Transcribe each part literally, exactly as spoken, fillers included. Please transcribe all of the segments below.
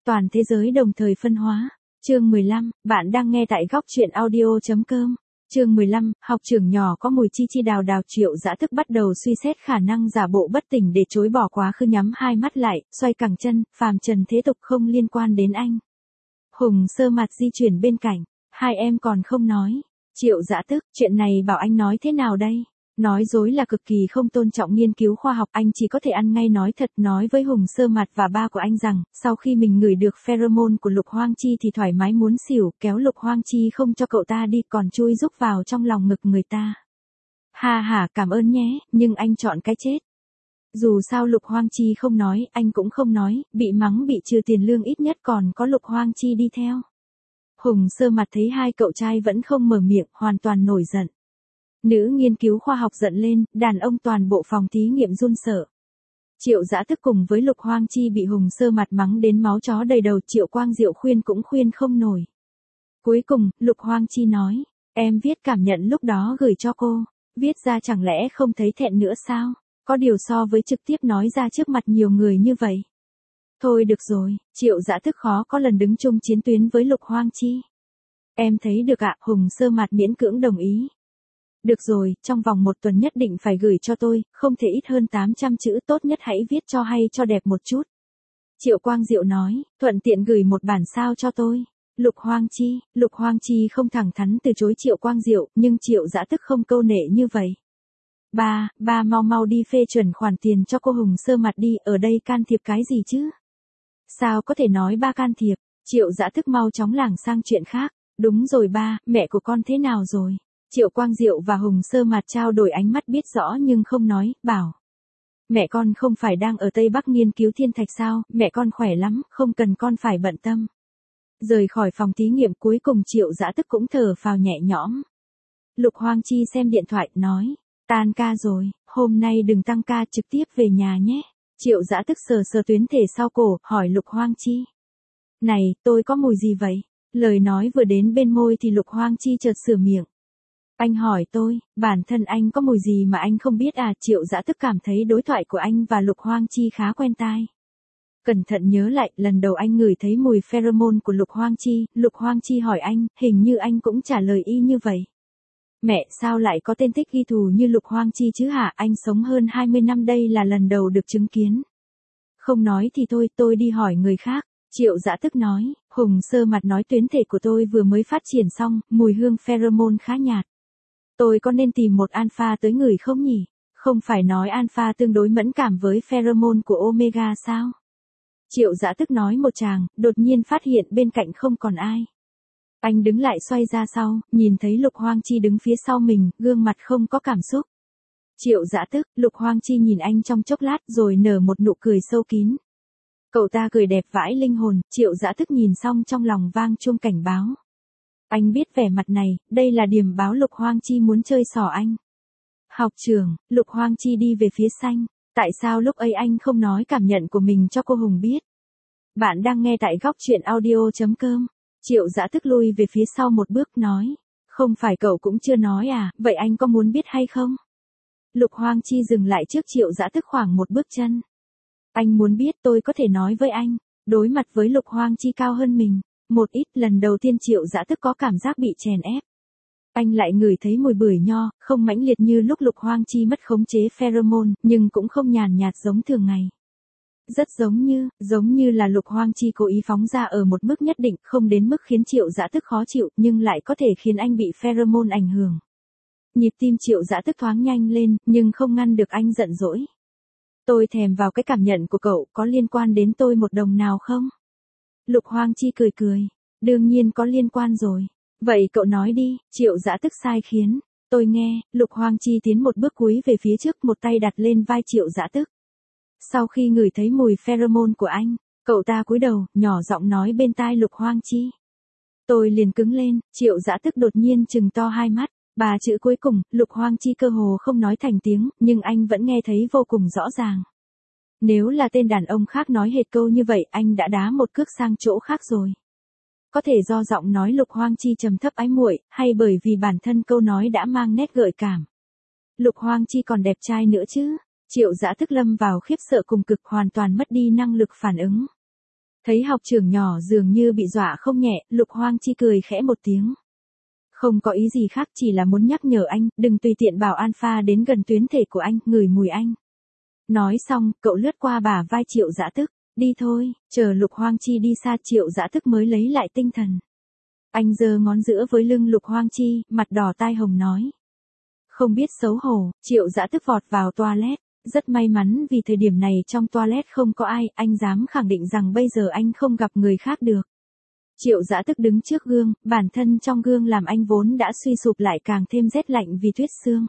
toàn thế giới đồng thời phân hóa. Chương mười lăm, bạn đang nghe tại góc truyện audio chấm com. Chương mười lăm, học trưởng nhỏ có mùi chi chi đào đào. Triệu Dã Thức bắt đầu suy xét khả năng giả bộ bất tỉnh để chối bỏ quá khứ, nhắm hai mắt lại, xoay cẳng chân, phàm trần thế tục không liên quan đến anh. Hùng Sơ mặt di chuyển bên cạnh, hai em còn không nói. Triệu Dã Thức, chuyện này bảo anh nói thế nào đây? Nói dối là cực kỳ không tôn trọng nghiên cứu khoa học, anh chỉ có thể ăn ngay nói thật, nói với Hùng Sơ Mặt và ba của anh rằng, sau khi mình ngửi được pheromone của Lục Hoang Chi thì thoải mái muốn xỉu, kéo Lục Hoang Chi không cho cậu ta đi, còn chui rúc vào trong lòng ngực người ta. Ha ha, cảm ơn nhé, nhưng anh chọn cái chết. Dù sao Lục Hoang Chi không nói, anh cũng không nói, bị mắng bị trừ tiền lương ít nhất còn có Lục Hoang Chi đi theo. Hùng Sơ Mặt thấy hai cậu trai vẫn không mở miệng, hoàn toàn nổi giận. Nữ nghiên cứu khoa học giận lên, đàn ông toàn bộ phòng thí nghiệm run sợ. Triệu Dã Thức cùng với Lục Hoang Chi bị Hùng Sơ Mặt mắng đến máu chó đầy đầu, Triệu Quang Diệu khuyên cũng khuyên không nổi. Cuối cùng, Lục Hoang Chi nói, em viết cảm nhận lúc đó gửi cho cô, viết ra chẳng lẽ không thấy thẹn nữa sao? Có điều so với trực tiếp nói ra trước mặt nhiều người như vậy. Thôi được rồi, Triệu Dã Thức khó có lần đứng chung chiến tuyến với Lục Hoang Chi. Em thấy được ạ, Hùng Sơ Mặt miễn cưỡng đồng ý. Được rồi, trong vòng một tuần nhất định phải gửi cho tôi, không thể ít hơn tám trăm chữ, tốt nhất hãy viết cho hay cho đẹp một chút. Triệu Quang Diệu nói, thuận tiện gửi một bản sao cho tôi. Lục Hoang Chi, Lục Hoang Chi không thẳng thắn từ chối Triệu Quang Diệu, nhưng Triệu Dã Thức không câu nệ như vậy. Ba, ba mau mau đi phê chuẩn khoản tiền cho cô Hùng Sơ Mặt đi, ở đây can thiệp cái gì chứ? Sao có thể nói ba can thiệp? Triệu Dã Thức mau chóng lảng sang chuyện khác. Đúng rồi ba, mẹ của con thế nào rồi? Triệu Quang Diệu và Hùng Sơ Mặt trao đổi ánh mắt biết rõ nhưng không nói, bảo. Mẹ con không phải đang ở Tây Bắc nghiên cứu thiên thạch sao, mẹ con khỏe lắm, không cần con phải bận tâm. Rời khỏi phòng thí nghiệm, cuối cùng Triệu Dã Thức cũng thở phào nhẹ nhõm. Lục Hoang Chi xem điện thoại, nói, tan ca rồi, hôm nay đừng tăng ca, trực tiếp về nhà nhé. Triệu Dã Thức sờ sờ tuyến thể sau cổ, hỏi Lục Hoang Chi. Này, tôi có mùi gì vậy? Lời nói vừa đến bên môi thì Lục Hoang Chi chợt sửa miệng. Anh hỏi tôi, bản thân anh có mùi gì mà anh không biết à? Triệu Dã Thức cảm thấy đối thoại của anh và Lục Hoang Chi khá quen tai. Cẩn thận nhớ lại, lần đầu anh ngửi thấy mùi pheromone của Lục Hoang Chi, Lục Hoang Chi hỏi anh, hình như anh cũng trả lời y như vậy. Mẹ, sao lại có tên tích ghi thù như Lục Hoang Chi chứ hả? Anh sống hơn hai mươi năm, đây là lần đầu được chứng kiến. Không nói thì thôi, tôi đi hỏi người khác. Triệu Dã Thức nói, Hùng Sơ Mặt nói tuyến thể của tôi vừa mới phát triển xong, mùi hương pheromone khá nhạt. Tôi có nên tìm một alpha tới ngửi không nhỉ? Không phải nói alpha tương đối mẫn cảm với pheromone của omega sao? Triệu Dã Thức nói một tràng, đột nhiên phát hiện bên cạnh không còn ai. Anh đứng lại xoay ra sau, nhìn thấy Lục Hoang Chi đứng phía sau mình, gương mặt không có cảm xúc. Triệu Dã Thức, Lục Hoang Chi nhìn anh trong chốc lát rồi nở một nụ cười sâu kín. Cậu ta cười đẹp vãi linh hồn, Triệu Dã Thức nhìn xong trong lòng vang chuông cảnh báo. Anh biết vẻ mặt này, đây là điểm báo Lục Hoang Chi muốn chơi xỏ anh. Học trưởng, Lục Hoang Chi đi về phía xanh, tại sao lúc ấy anh không nói cảm nhận của mình cho cô Hùng biết? Bạn đang nghe tại góc truyện audio chấm com. Triệu Dã Thức lui về phía sau một bước nói, không phải cậu cũng chưa nói à, vậy anh có muốn biết hay không? Lục Hoang Chi dừng lại trước Triệu Dã Thức khoảng một bước chân. Anh muốn biết, tôi có thể nói với anh, đối mặt với Lục Hoang Chi cao hơn mình. Một ít, lần đầu tiên Triệu Dã Thức có cảm giác bị chèn ép. Anh lại ngửi thấy mùi bưởi nho, không mãnh liệt như lúc Lục Hoang Chi mất khống chế pheromone, nhưng cũng không nhàn nhạt giống thường ngày. Rất giống như, giống như là Lục Hoang Chi cố ý phóng ra ở một mức nhất định, không đến mức khiến Triệu Dã Thức khó chịu, nhưng lại có thể khiến anh bị pheromone ảnh hưởng. Nhịp tim Triệu Dã Thức thoáng nhanh lên, nhưng không ngăn được anh giận dỗi. Tôi thèm vào cái cảm nhận của cậu, có liên quan đến tôi một đồng nào không? Lục Hoang Chi cười cười, đương nhiên có liên quan rồi. Vậy cậu nói đi, Triệu Dã Thức sai khiến. Tôi nghe, Lục Hoang Chi tiến một bước cúi về phía trước, một tay đặt lên vai Triệu Dã Thức. Sau khi ngửi thấy mùi pheromone của anh, cậu ta cúi đầu, nhỏ giọng nói bên tai Lục Hoang Chi. Tôi liền cứng lên, Triệu Dã Thức đột nhiên trừng to hai mắt. Ba chữ cuối cùng, Lục Hoang Chi cơ hồ không nói thành tiếng, nhưng anh vẫn nghe thấy vô cùng rõ ràng. Nếu là tên đàn ông khác nói hệt câu như vậy, anh đã đá một cước sang chỗ khác rồi. Có thể do giọng nói Lục Hoang Chi trầm thấp ái muội, hay bởi vì bản thân câu nói đã mang nét gợi cảm. Lục Hoang Chi còn đẹp trai nữa chứ? Triệu Dã Thức lâm vào khiếp sợ cùng cực, hoàn toàn mất đi năng lực phản ứng. Thấy học trưởng nhỏ dường như bị dọa không nhẹ, Lục Hoang Chi cười khẽ một tiếng. Không có ý gì khác, chỉ là muốn nhắc nhở anh, đừng tùy tiện bảo Alpha đến gần tuyến thể của anh, ngửi mùi anh. Nói xong, cậu lướt qua bả vai Triệu Dã Tức, đi thôi, chờ Lục Hoang Chi đi xa Triệu Dã Tức mới lấy lại tinh thần. Anh giơ ngón giữa với lưng Lục Hoang Chi, mặt đỏ tai hồng nói. Không biết xấu hổ, Triệu Dã Tức vọt vào toilet. Rất may mắn vì thời điểm này trong toilet không có ai, anh dám khẳng định rằng bây giờ anh không gặp người khác được. Triệu Dã Tức đứng trước gương, bản thân trong gương làm anh vốn đã suy sụp lại càng thêm rét lạnh vì tuyết sương.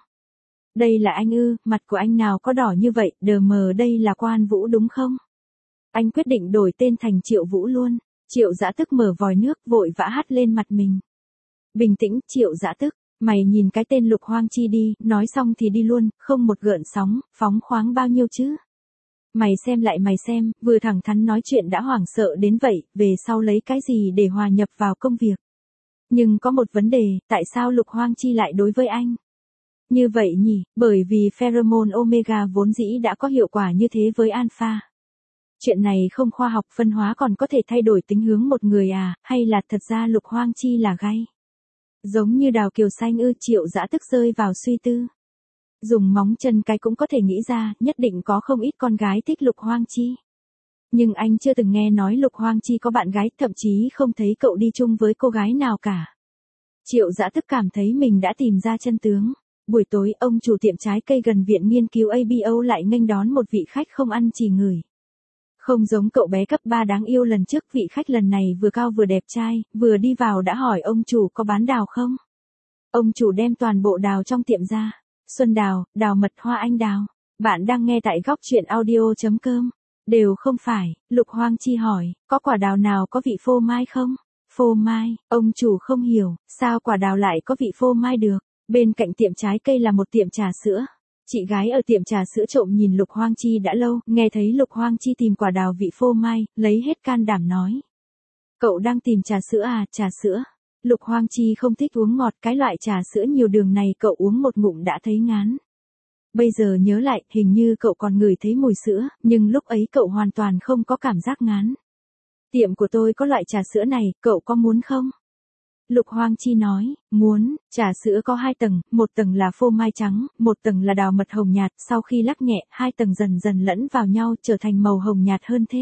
Đây là anh ư, mặt của anh nào có đỏ như vậy, đờ mờ đây là Quan Vũ đúng không? Anh quyết định đổi tên thành Triệu Vũ luôn. Triệu Dã Tức mở vòi nước vội vã hắt lên mặt mình. Bình tĩnh, Triệu Dã Tức. Mày nhìn cái tên Lục Hoang Chi đi, nói xong thì đi luôn, không một gợn sóng, phóng khoáng bao nhiêu chứ. Mày xem lại mày xem, vừa thẳng thắn nói chuyện đã hoảng sợ đến vậy, về sau lấy cái gì để hòa nhập vào công việc. Nhưng có một vấn đề, tại sao Lục Hoang Chi lại đối với anh? Như vậy nhỉ, bởi vì pheromone omega vốn dĩ đã có hiệu quả như thế với alpha. Chuyện này không khoa học, phân hóa còn có thể thay đổi tính hướng một người à, hay là thật ra Lục Hoang Chi là gay? Giống như Đào Kiều Xanh ư, Triệu Dã Tức rơi vào suy tư. Dùng móng chân cái cũng có thể nghĩ ra, nhất định có không ít con gái thích Lục Hoang Chi. Nhưng anh chưa từng nghe nói Lục Hoang Chi có bạn gái, thậm chí không thấy cậu đi chung với cô gái nào cả. Triệu Dã Tức cảm thấy mình đã tìm ra chân tướng. Buổi tối, ông chủ tiệm trái cây gần viện nghiên cứu a bê o lại nghênh đón một vị khách không ăn chỉ ngửi. Không giống cậu bé cấp ba đáng yêu lần trước, vị khách lần này vừa cao vừa đẹp trai, vừa đi vào đã hỏi ông chủ có bán đào không. Ông chủ đem toàn bộ đào trong tiệm ra. Xuân đào, đào mật, hoa anh đào. Bạn đang nghe tại góc truyện audio chấm com. Đều không phải, Lục Hoang Chi hỏi, có quả đào nào có vị phô mai không? Phô mai, ông chủ không hiểu, sao quả đào lại có vị phô mai được? Bên cạnh tiệm trái cây là một tiệm trà sữa. Chị gái ở tiệm trà sữa trộm nhìn Lục Hoang Chi đã lâu, nghe thấy Lục Hoang Chi tìm quả đào vị phô mai, lấy hết can đảm nói. Cậu đang tìm trà sữa à, trà sữa? Lục Hoang Chi không thích uống ngọt, cái loại trà sữa nhiều đường này cậu uống một ngụm đã thấy ngán. Bây giờ nhớ lại, hình như cậu còn ngửi thấy mùi sữa, nhưng lúc ấy cậu hoàn toàn không có cảm giác ngán. Tiệm của tôi có loại trà sữa này, cậu có muốn không? Lục Hoang Chi nói, muốn, trà sữa có hai tầng, một tầng là phô mai trắng, một tầng là đào mật hồng nhạt, sau khi lắc nhẹ, hai tầng dần dần lẫn vào nhau trở thành màu hồng nhạt hơn thế.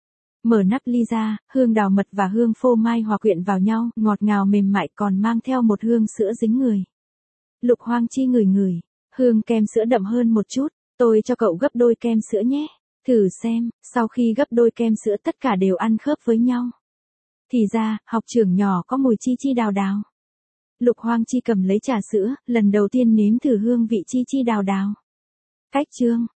Mở nắp ly ra, hương đào mật và hương phô mai hòa quyện vào nhau, ngọt ngào mềm mại còn mang theo một hương sữa dính người. Lục Hoang Chi ngửi ngửi, hương kem sữa đậm hơn một chút, tôi cho cậu gấp đôi kem sữa nhé. Thử xem, sau khi gấp đôi kem sữa tất cả đều ăn khớp với nhau. Thì ra, học trưởng nhỏ có mùi chi chi đào đào. Lục Hoang Chi cầm lấy trà sữa, lần đầu tiên nếm thử hương vị chi chi đào đào. Cách chương,